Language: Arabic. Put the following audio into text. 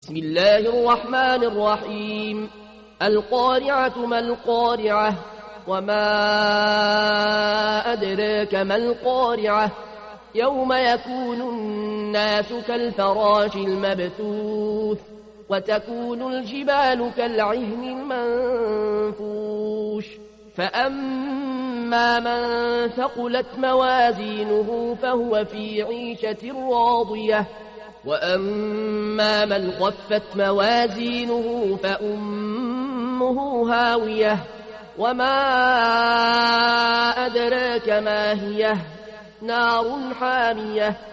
بسم الله الرحمن الرحيم. القارعة ما القارعة وما أدراك ما القارعة يوم يكون الناس كالفراش المبثوث وتكون الجبال كالعهن المنفوش فأما من ثقلت موازينه فهو في عيشة راضية وأما من خفت موازينه فأمه هاوية وما أدراك ما هي نار حامية